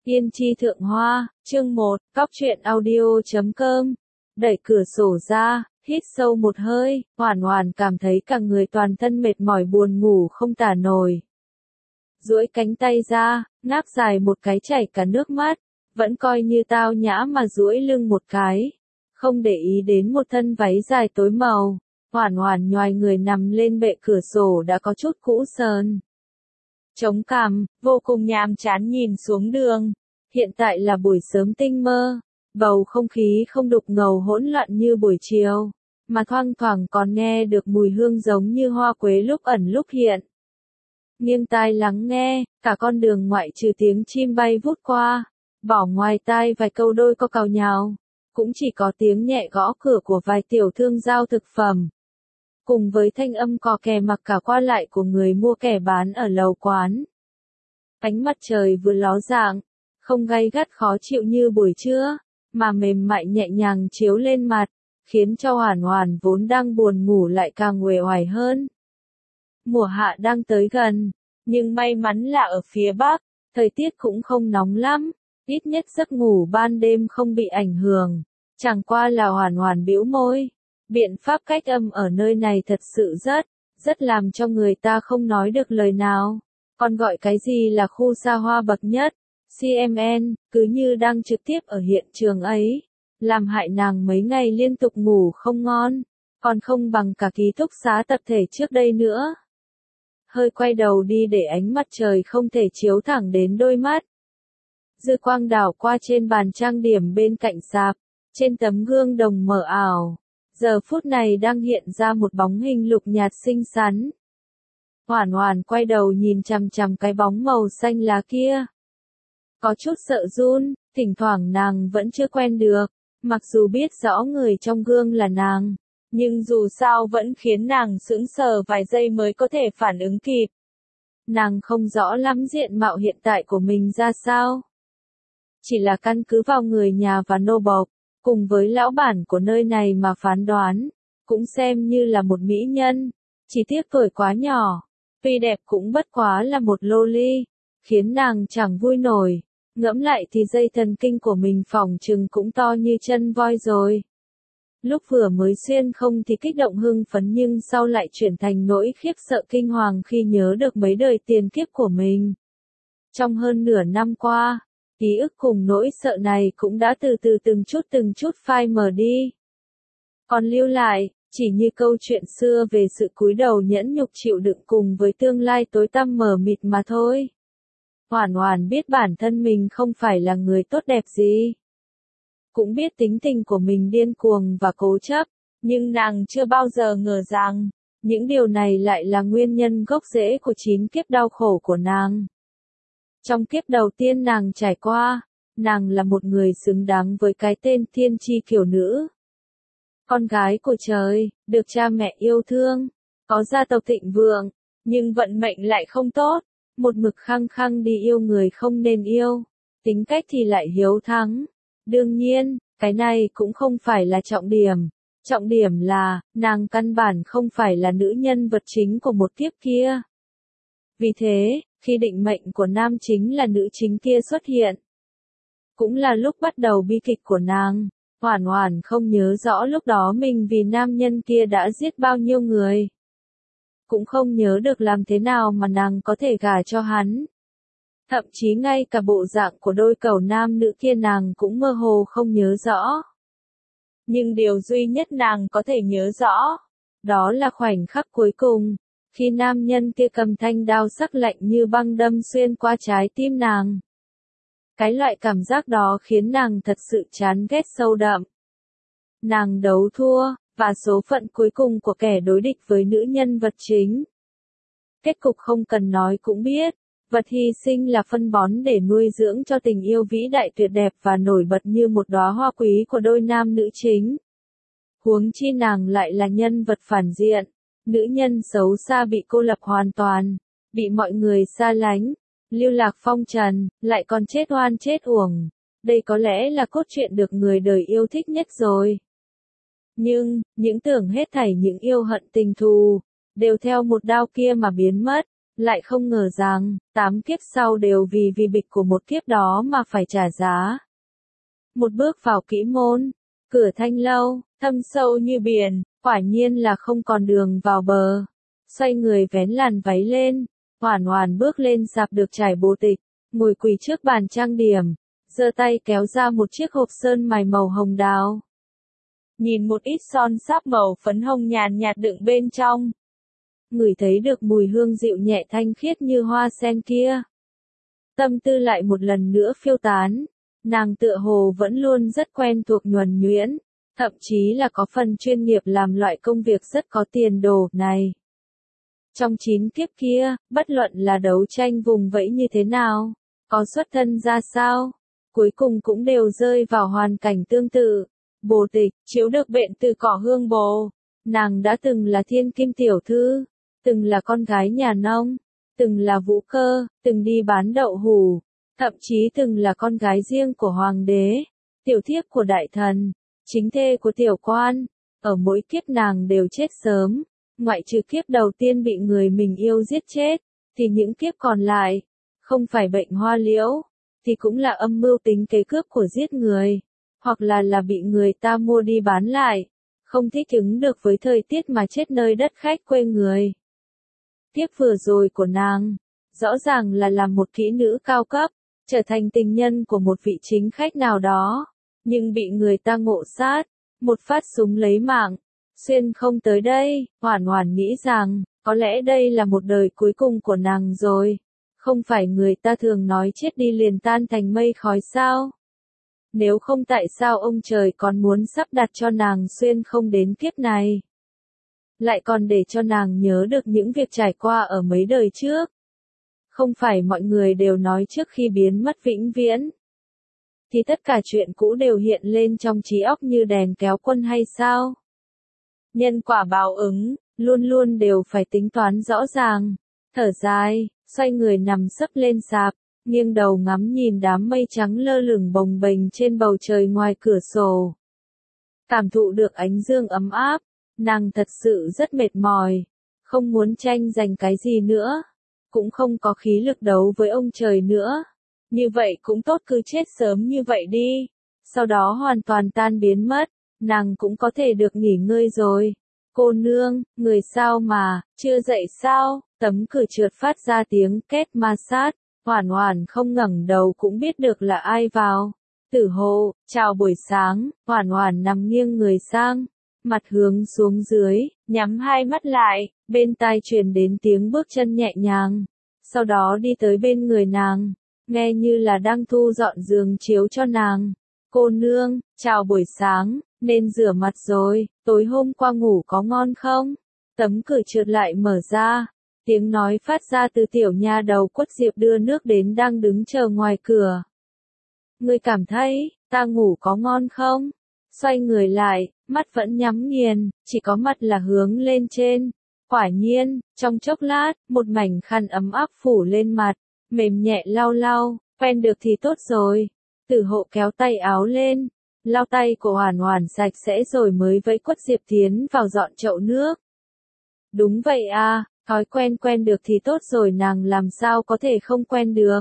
Yên chi thượng hoa, chương 1, Cóc truyện audio.com. Đẩy cửa sổ ra, hít sâu một hơi, Hoàn Hoàn cảm thấy cả người toàn thân mệt mỏi buồn ngủ không tả nổi. Duỗi cánh tay ra, ngáp dài một cái chảy cả nước mắt, vẫn coi như tao nhã mà duỗi lưng một cái. Không để ý đến một thân váy dài tối màu, Hoàn Hoàn nhoài người nằm lên bệ cửa sổ đã có chút cũ sờn. Chống cằm, vô cùng nhàm chán nhìn xuống đường. Hiện tại là buổi sớm tinh mơ, bầu không khí không đục ngầu hỗn loạn như buổi chiều, mà thoang thoảng còn nghe được mùi hương giống như hoa quế lúc ẩn lúc hiện. Nghiêng tai lắng nghe, cả con đường ngoại trừ tiếng chim bay vút qua, bỏ ngoài tai vài câu đôi co cào nhào, cũng chỉ có tiếng nhẹ gõ cửa của vài tiểu thương giao thực phẩm. Cùng với thanh âm cò kè mặc cả qua lại của người mua kẻ bán ở lầu quán. Ánh mặt trời vừa ló dạng, không gay gắt khó chịu như buổi trưa, mà mềm mại nhẹ nhàng chiếu lên mặt, khiến cho Hoàn Hoàn vốn đang buồn ngủ lại càng uể oải hơn. Mùa hạ đang tới gần, nhưng may mắn là ở phía Bắc, thời tiết cũng không nóng lắm, ít nhất giấc ngủ ban đêm không bị ảnh hưởng, chẳng qua là Hoàn Hoàn bĩu môi. Biện pháp cách âm ở nơi này thật sự rất làm cho người ta không nói được lời nào. Còn gọi cái gì là khu xa hoa bậc nhất, CMN, cứ như đang trực tiếp ở hiện trường ấy, làm hại nàng mấy ngày liên tục ngủ không ngon, còn không bằng cả ký túc xá tập thể trước đây nữa. Hơi quay đầu đi để ánh mặt trời không thể chiếu thẳng đến đôi mắt. Dư quang đảo qua trên bàn trang điểm bên cạnh sạp, trên tấm gương đồng mờ ảo. Giờ phút này đang hiện ra một bóng hình lục nhạt xinh xắn. Hoàn Hoàn quay đầu nhìn chằm chằm cái bóng màu xanh lá kia. Có chút sợ run, thỉnh thoảng nàng vẫn chưa quen được, mặc dù biết rõ người trong gương là nàng, nhưng dù sao vẫn khiến nàng sững sờ vài giây mới có thể phản ứng kịp. Nàng không rõ lắm diện mạo hiện tại của mình ra sao. Chỉ là căn cứ vào người nhà và nô bộc, cùng với lão bản của nơi này mà phán đoán, cũng xem như là một mỹ nhân, chỉ tiếc tuổi quá nhỏ, tuy đẹp cũng bất quá là một loli, khiến nàng chẳng vui nổi, ngẫm lại thì dây thần kinh của mình phỏng chừng cũng to như chân voi rồi. Lúc vừa mới xuyên không thì kích động hưng phấn nhưng sau lại chuyển thành nỗi khiếp sợ kinh hoàng khi nhớ được mấy đời tiền kiếp của mình. Trong hơn nửa năm qua, ký ức cùng nỗi sợ này cũng đã từ từ từng chút phai mờ đi. Còn lưu lại, chỉ như câu chuyện xưa về sự cúi đầu nhẫn nhục chịu đựng cùng với tương lai tối tăm mờ mịt mà thôi. Hoàn Hoàn biết bản thân mình không phải là người tốt đẹp gì. Cũng biết tính tình của mình điên cuồng và cố chấp, nhưng nàng chưa bao giờ ngờ rằng, những điều này lại là nguyên nhân gốc rễ của 9 kiếp đau khổ của nàng. Trong kiếp đầu tiên nàng trải qua, nàng là một người xứng đáng với cái tên thiên chi kiều nữ. Con gái của trời, được cha mẹ yêu thương, có gia tộc thịnh vượng, nhưng vận mệnh lại không tốt, một mực khăng khăng đi yêu người không nên yêu, tính cách thì lại hiếu thắng. Đương nhiên, cái này cũng không phải là trọng điểm là, nàng căn bản không phải là nữ nhân vật chính của một kiếp kia. Vì thế, khi định mệnh của nam chính là nữ chính kia xuất hiện, cũng là lúc bắt đầu bi kịch của nàng. Hoàn Hoàn không nhớ rõ lúc đó mình vì nam nhân kia đã giết bao nhiêu người. Cũng không nhớ được làm thế nào mà nàng có thể gả cho hắn. Thậm chí ngay cả bộ dạng của đôi cẩu nam nữ kia nàng cũng mơ hồ không nhớ rõ. Nhưng điều duy nhất nàng có thể nhớ rõ, đó là khoảnh khắc cuối cùng, khi nam nhân kia cầm thanh đao sắc lạnh như băng đâm xuyên qua trái tim nàng. Cái loại cảm giác đó khiến nàng thật sự chán ghét sâu đậm. Nàng đấu thua, và số phận cuối cùng của kẻ đối địch với nữ nhân vật chính. Kết cục không cần nói cũng biết, vật hy sinh là phân bón để nuôi dưỡng cho tình yêu vĩ đại tuyệt đẹp và nổi bật như một đóa hoa quý của đôi nam nữ chính. Huống chi nàng lại là nhân vật phản diện, nữ nhân xấu xa bị cô lập hoàn toàn, bị mọi người xa lánh, lưu lạc phong trần, lại còn chết oan chết uổng. Đây có lẽ là cốt truyện được người đời yêu thích nhất rồi. Nhưng, những tưởng hết thảy những yêu hận tình thù, đều theo một đao kia mà biến mất, Lại không ngờ rằng, 8 kiếp sau đều vì bịch của một kiếp đó mà phải trả giá. Một bước vào kỹ môn, cửa thanh lâu, thâm sâu như biển, quả nhiên là không còn đường vào bờ. Xoay người vén làn váy lên, Hoản Hoản bước lên sạp được trải bồ tịch, ngồi quỳ trước bàn trang điểm, giơ tay kéo ra một chiếc hộp sơn mài màu hồng đào. Nhìn một ít son sáp màu phấn hồng nhàn nhạt đựng bên trong. Ngửi thấy được mùi hương dịu nhẹ thanh khiết như hoa sen kia. Tâm tư lại một lần nữa phiêu tán, nàng tựa hồ vẫn luôn rất quen thuộc nhuần nhuyễn, thậm chí là có phần chuyên nghiệp làm loại công việc rất có tiền đồ này. Trong 9 kiếp kia, bất luận là đấu tranh vùng vẫy như thế nào, có xuất thân ra sao, cuối cùng cũng đều rơi vào hoàn cảnh tương tự. Bồ tịch, chiếu được bệnh từ cỏ hương bồ. Nàng đã từng là thiên kim tiểu thư, từng là con gái nhà nông, từng là vũ cơ, từng đi bán đậu hủ, thậm chí từng là con gái riêng của hoàng đế, tiểu thiếp của đại thần, chính thê của tiểu quan. Ở mỗi kiếp nàng đều chết sớm, ngoại trừ kiếp đầu tiên bị người mình yêu giết chết, thì những kiếp còn lại, không phải bệnh hoa liễu, thì cũng là âm mưu tính kế cướp của giết người, hoặc là bị người ta mua đi bán lại, không thích ứng được với thời tiết mà chết nơi đất khách quê người. Tiếp vừa rồi của nàng, rõ ràng là làm một kỹ nữ cao cấp, trở thành tình nhân của một vị chính khách nào đó, nhưng bị người ta ngộ sát, một phát súng lấy mạng, xuyên không tới đây. Hoản Hoản nghĩ rằng, có lẽ đây là một đời cuối cùng của nàng rồi, không phải người ta thường nói chết đi liền tan thành mây khói sao? Nếu không tại sao ông trời còn muốn sắp đặt cho nàng xuyên không đến kiếp này? Lại còn để cho nàng nhớ được những việc trải qua ở mấy đời trước. Không phải mọi người đều nói trước khi biến mất vĩnh viễn, thì tất cả chuyện cũ đều hiện lên trong trí óc như đèn kéo quân hay sao? Nhân quả báo ứng, luôn luôn đều phải tính toán rõ ràng. Thở dài, xoay người nằm sấp lên sạp, nghiêng đầu ngắm nhìn đám mây trắng lơ lửng bồng bềnh trên bầu trời ngoài cửa sổ. Cảm thụ được ánh dương ấm áp, nàng thật sự rất mệt mỏi, không muốn tranh giành cái gì nữa, cũng không có khí lực đấu với ông trời nữa. Như vậy cũng tốt, cứ chết sớm như vậy đi, sau đó hoàn toàn tan biến mất, nàng cũng có thể được nghỉ ngơi rồi. Cô nương, người sao mà, chưa dậy sao? Tấm cửa trượt phát ra tiếng két ma sát, Hoản Hoản không ngẩng đầu cũng biết được là ai vào. Tử Hộ, chào buổi sáng. Hoản Hoản nằm nghiêng người sang, mặt hướng xuống dưới, nhắm hai mắt lại, bên tai truyền đến tiếng bước chân nhẹ nhàng, sau đó đi tới bên người nàng, nghe như là đang thu dọn giường chiếu cho nàng. Cô nương, chào buổi sáng, nên rửa mặt rồi, tối hôm qua ngủ có ngon không? Tấm cửa trượt lại mở ra, tiếng nói phát ra từ tiểu nha đầu Quất Diệp đưa nước đến đang đứng chờ ngoài cửa. Ngươi cảm thấy, ta ngủ có ngon không? Xoay người lại, mắt vẫn nhắm nghiền, chỉ có mặt là hướng lên trên. Quả nhiên, trong chốc lát, một mảnh khăn ấm áp phủ lên mặt, mềm nhẹ lau lau, quen được thì tốt rồi. Tử Hộ kéo tay áo lên, lau tay của Hoản Hoản sạch sẽ rồi mới vẫy Quất Diệp tiến vào dọn chậu nước. Đúng vậy à, thói quen được thì tốt rồi, nàng làm sao có thể không quen được.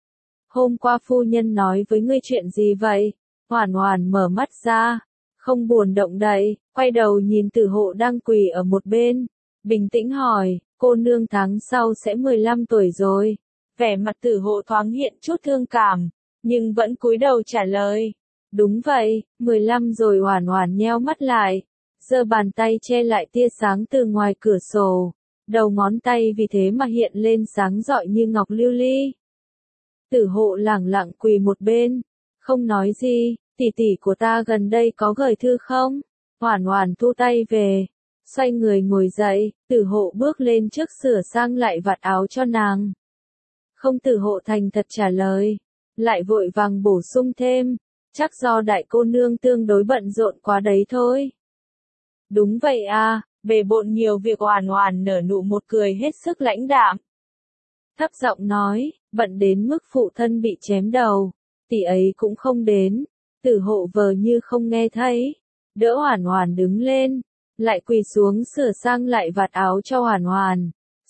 Hôm qua phu nhân nói với ngươi chuyện gì vậy? Hoản Hoản mở mắt ra, không buồn động đậy, quay đầu nhìn Tử Hộ đang quỳ ở một bên, bình tĩnh hỏi, cô nương tháng sau sẽ 15 tuổi rồi. Vẻ mặt Tử Hộ thoáng hiện chút thương cảm, nhưng vẫn cúi đầu trả lời. Đúng vậy, 15 rồi. Hoản Hoản nheo mắt lại, giơ bàn tay che lại tia sáng từ ngoài cửa sổ, đầu ngón tay vì thế mà hiện lên sáng rọi như ngọc lưu ly. Tử Hộ lẳng lặng quỳ một bên, không nói gì. Tỷ tỷ của ta gần đây có gửi thư không? Hoản Hoản thu tay về, xoay người ngồi dậy, Tử Hộ bước lên trước sửa sang lại vạt áo cho nàng. Không. Tử Hộ thành thật trả lời, lại vội vàng bổ sung thêm, chắc do đại cô nương tương đối bận rộn quá đấy thôi. Đúng vậy à, bề bộn nhiều việc. Hoản Hoản nở nụ một cười hết sức lãnh đạm, thấp giọng nói, bận đến mức phụ thân bị chém đầu, tỷ ấy cũng không đến. Tử Hộ vờ như không nghe thấy, đỡ Hoản Hoản đứng lên, lại quỳ xuống sửa sang lại vạt áo cho Hoản Hoản,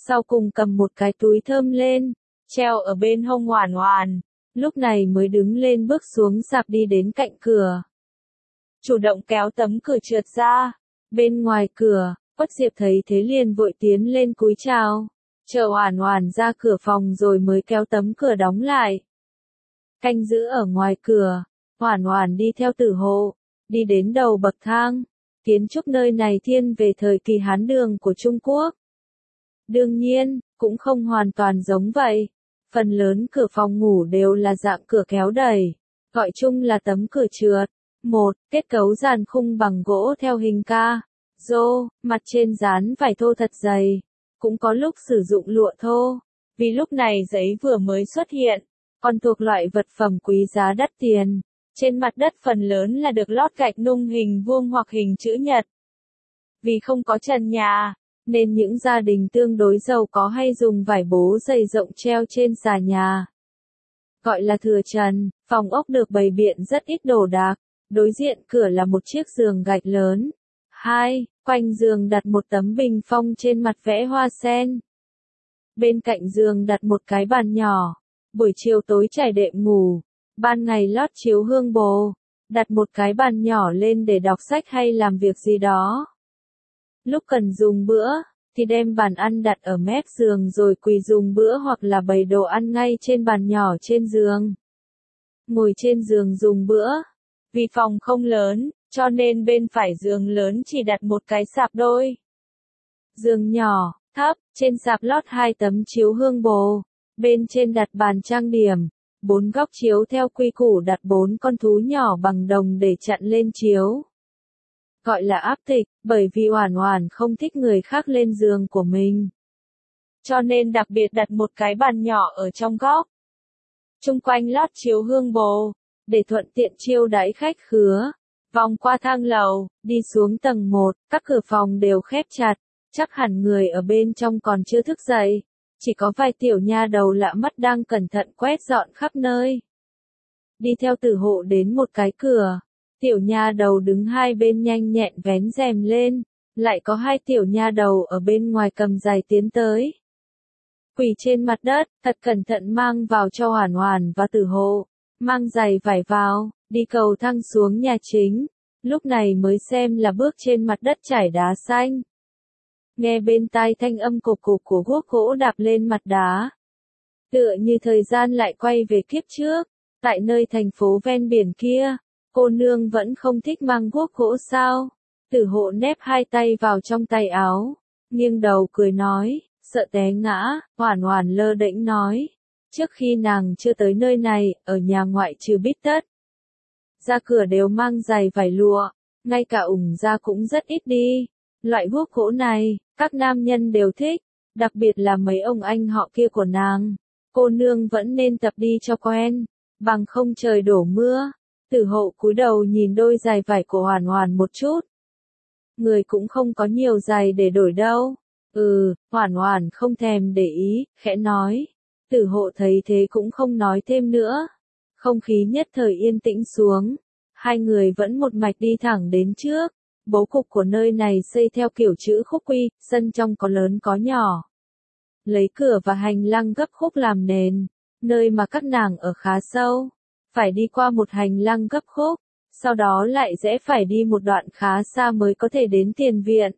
sau cùng cầm một cái túi thơm lên, treo ở bên hông Hoản Hoản, lúc này mới đứng lên bước xuống sạp đi đến cạnh cửa. Chủ động kéo tấm cửa trượt ra, bên ngoài cửa, Quách Diệp thấy thế liền vội tiến lên cúi chào, chờ Hoản Hoản ra cửa phòng rồi mới kéo tấm cửa đóng lại. Canh giữ ở ngoài cửa, Hoản Hoản đi theo Tử Hộ, đi đến đầu bậc thang. Kiến trúc nơi này thiên về thời kỳ Hán Đường của Trung Quốc. Đương nhiên, cũng không hoàn toàn giống vậy. Phần lớn cửa phòng ngủ đều là dạng cửa kéo đẩy, gọi chung là tấm cửa trượt. Kết cấu dàn khung bằng gỗ theo hình ca, rô, mặt trên dán vải thô thật dày. Cũng có lúc sử dụng lụa thô, vì lúc này giấy vừa mới xuất hiện, còn thuộc loại vật phẩm quý giá đắt tiền. Trên mặt đất phần lớn là được lót gạch nung hình vuông hoặc hình chữ nhật. Vì không có trần nhà, nên những gia đình tương đối giàu có hay dùng vải bố dày rộng treo trên xà nhà. Gọi là thừa trần, phòng ốc được bày biện rất ít đồ đạc. Đối diện cửa là một chiếc giường gạch lớn. Quanh giường đặt một tấm bình phong trên mặt vẽ hoa sen. Bên cạnh giường đặt một cái bàn nhỏ. Buổi chiều tối trải đệm ngủ. Ban ngày lót chiếu hương bồ, đặt một cái bàn nhỏ lên để đọc sách hay làm việc gì đó. Lúc cần dùng bữa, thì đem bàn ăn đặt ở mép giường rồi quỳ dùng bữa hoặc là bày đồ ăn ngay trên bàn nhỏ trên giường. Ngồi trên giường dùng bữa. Vì phòng không lớn, cho nên bên phải giường lớn chỉ đặt một cái sạp đôi. Giường nhỏ, thấp, trên sạp lót 2 tấm chiếu hương bồ, bên trên đặt bàn trang điểm. 4 góc chiếu theo quy củ đặt 4 con thú nhỏ bằng đồng để chặn lên chiếu. Gọi là áp tịch, bởi vì Hoản Hoản không thích người khác lên giường của mình. Cho nên đặc biệt đặt một cái bàn nhỏ ở trong góc. Chung quanh lót chiếu hương bồ, để thuận tiện chiêu đãi khách khứa. Vòng qua thang lầu, đi xuống tầng 1, các cửa phòng đều khép chặt, chắc hẳn người ở bên trong còn chưa thức dậy. Chỉ có vài tiểu nha đầu lạ mắt đang cẩn thận quét dọn khắp nơi. Đi theo Tử Hộ đến một cái cửa, tiểu nha đầu đứng hai bên nhanh nhẹn vén rèm lên, lại có 2 tiểu nha đầu ở bên ngoài cầm giày tiến tới. Quỳ trên mặt đất, thật cẩn thận mang vào cho Hoản Hoản và Tử Hộ, mang giày vải vào, đi cầu thang xuống nhà chính, lúc này mới xem là bước trên mặt đất trải đá xanh. Nghe bên tai thanh âm cộp cộp của guốc gỗ đạp lên mặt đá. Tựa như thời gian lại quay về kiếp trước, tại nơi thành phố ven biển kia, cô nương vẫn không thích mang guốc gỗ sao? Tử Hộ nép 2 tay vào trong tay áo, nghiêng đầu cười nói, sợ té ngã. Hoản Hoản lơ đễnh nói, trước khi nàng chưa tới nơi này, ở nhà ngoại trừ bít tất, ra cửa đều mang giày vải lụa, ngay cả ủng ra cũng rất ít đi. Loại guốc gỗ này, các nam nhân đều thích, đặc biệt là mấy ông anh họ kia của nàng. Cô nương vẫn nên tập đi cho quen, bằng không trời đổ mưa. Tử Hộ cúi đầu nhìn đôi giày vải của Hoản Hoản một chút. Người cũng không có nhiều giày để đổi đâu. Hoản Hoản không thèm để ý, khẽ nói. Tử Hộ thấy thế cũng không nói thêm nữa. Không khí nhất thời yên tĩnh xuống. Hai người vẫn một mạch đi thẳng đến trước. Bố cục của nơi này xây theo kiểu chữ khúc quy, sân trong có lớn có nhỏ. Lấy cửa và hành lang gấp khúc làm nền, nơi mà các nàng ở khá sâu. Phải đi qua một hành lang gấp khúc, sau đó lại rẽ phải đi một đoạn khá xa mới có thể đến tiền viện.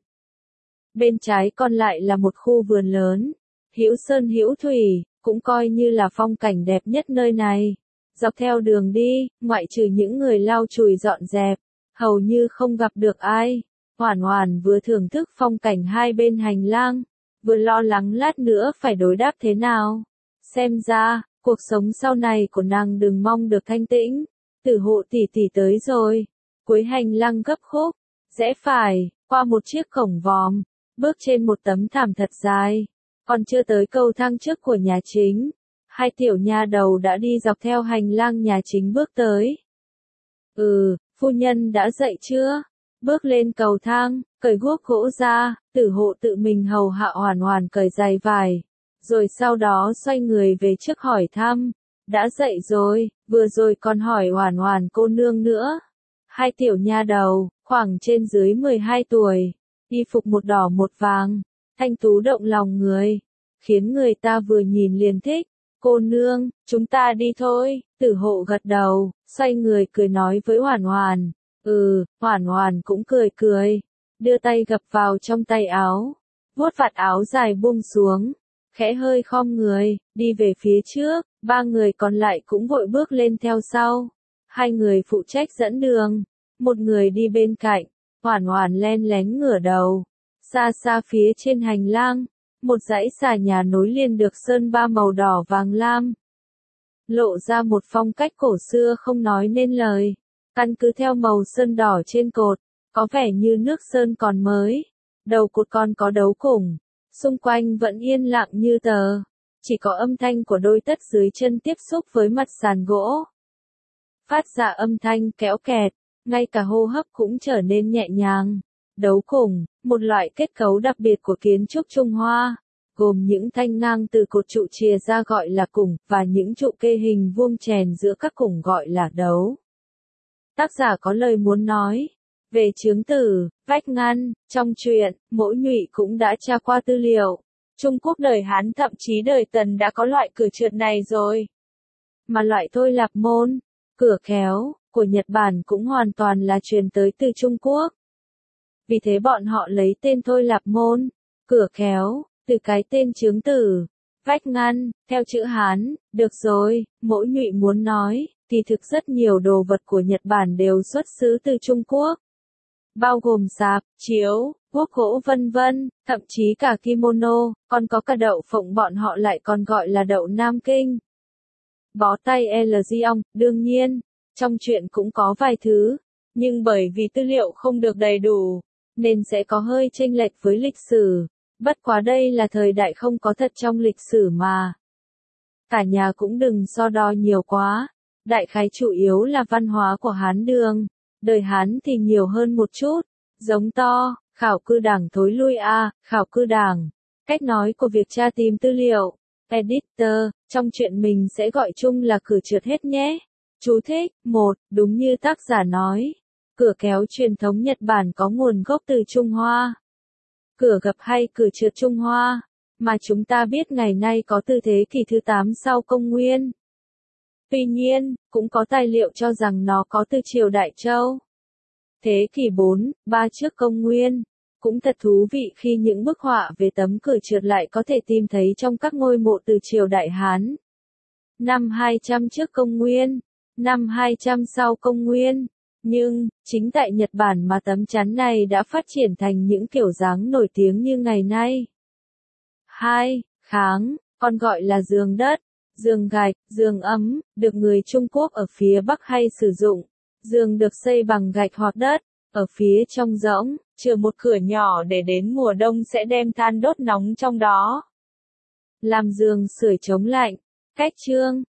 Bên trái còn lại là một khu vườn lớn, hữu sơn hữu thủy, cũng coi như là phong cảnh đẹp nhất nơi này. Dọc theo đường đi, ngoại trừ những người lau chùi dọn dẹp, hầu như không gặp được ai. Hoản Hoản vừa thưởng thức phong cảnh hai bên hành lang, vừa lo lắng lát nữa phải đối đáp thế nào. Xem ra, cuộc sống sau này của nàng đừng mong được thanh tĩnh. Tử Hộ tỷ tỷ tới rồi. Cuối hành lang gấp khúc, rẽ phải, qua một chiếc cổng vòm, bước trên một tấm thảm thật dài. Còn chưa tới cầu thang trước của nhà chính, 2 tiểu nha đầu đã đi dọc theo hành lang nhà chính bước tới. Phu nhân đã dậy chưa? Bước lên cầu thang, cởi guốc gỗ ra, Tử Hộ tự mình hầu hạ Hoản Hoản cởi giày vải. Rồi sau đó xoay người về trước hỏi thăm. Đã dậy rồi, vừa rồi còn hỏi Hoản Hoản cô nương nữa. 2 tiểu nha đầu, khoảng trên dưới 12 tuổi, y phục một đỏ một vàng, thanh tú động lòng người. khiến người ta vừa nhìn liền thích. Cô nương, chúng ta đi thôi, Tử Hộ gật đầu, xoay người cười nói với Hoản Hoản. Hoản Hoản cũng cười cười, đưa tay gập vào trong tay áo, vuốt vạt áo dài buông xuống, khẽ hơi khom người, đi về phía trước, ba người còn lại cũng vội bước lên theo sau. Hai người phụ trách dẫn đường, một người đi bên cạnh, Hoản Hoản len lén ngửa đầu. Xa xa phía trên hành lang, một dãy xà nhà nối liền được sơn ba màu đỏ vàng lam. Lộ ra một phong cách cổ xưa không nói nên lời. Căn cứ theo màu sơn đỏ trên cột, có vẻ như nước sơn còn mới. Đầu cột còn có đấu củng, xung quanh vẫn yên lặng như tờ. Chỉ có âm thanh của đôi tất dưới chân tiếp xúc với mặt sàn gỗ. Phát ra âm thanh kéo kẹt, ngay cả hô hấp cũng trở nên nhẹ nhàng. Đấu củng, một loại kết cấu đặc biệt của kiến trúc Trung Hoa, gồm những thanh ngang từ cột trụ chìa ra gọi là củng, và những trụ kê hình vuông chèn giữa các củng gọi là đấu. Tác giả có lời muốn nói về chứng tử, vách ngăn, trong truyện, Mỗ Nhụy cũng đã tra qua tư liệu. Trung Quốc đời Hán thậm chí đời Tần đã có loại cửa trượt này rồi. Mà loại thôi lạp môn, cửa kéo, của Nhật Bản cũng hoàn toàn là truyền tới từ Trung Quốc. Vì thế bọn họ lấy tên thôi lạp môn, cửa kéo, từ cái tên chứng tử, vách ngăn, theo chữ Hán. Được rồi, Mỗ Nhụy muốn nói, thì thực rất nhiều đồ vật của Nhật Bản đều xuất xứ từ Trung Quốc. Bao gồm sạp, chiếu, guốc gỗ vân vân, thậm chí cả kimono, còn có cả đậu phộng bọn họ lại còn gọi là đậu Nam Kinh. Bó tay LG, đương nhiên, trong truyện cũng có vài thứ, nhưng bởi vì tư liệu không được đầy đủ, nên sẽ có hơi chênh lệch với lịch sử. Bất quá đây là thời đại không có thật trong lịch sử mà. Cả nhà cũng đừng so đo nhiều quá. Đại khái chủ yếu là văn hóa của Hán Đường. Đời Hán thì nhiều hơn một chút. Giống to, khảo cư đảng thối lui khảo cư đảng. Cách nói của việc tra tìm tư liệu. Editor, trong chuyện mình sẽ gọi chung là cửa trượt hết nhé. Chú thích, 1, đúng như tác giả nói. Cửa kéo truyền thống Nhật Bản có nguồn gốc từ Trung Hoa. Cửa gập hay cửa trượt Trung Hoa, mà chúng ta biết ngày nay có từ thế kỷ thứ 8 sau công nguyên. Tuy nhiên, cũng có tài liệu cho rằng nó có từ triều Đại Châu. Thế kỷ 4, 3 trước công nguyên. Cũng thật thú vị khi những bức họa về tấm cửa trượt lại có thể tìm thấy trong các ngôi mộ từ triều Đại Hán. Năm 200 trước công nguyên, năm 200 sau công nguyên. Nhưng, chính tại Nhật Bản mà tấm chắn này đã phát triển thành những kiểu dáng nổi tiếng như ngày nay. 2. Kháng, còn gọi là giường đất, giường gạch, giường ấm, được người Trung Quốc ở phía Bắc hay sử dụng. Giường được xây bằng gạch hoặc đất, ở phía trong rỗng, chừa một cửa nhỏ để đến mùa đông sẽ đem than đốt nóng trong đó. Làm giường sưởi chống lạnh. Cách chương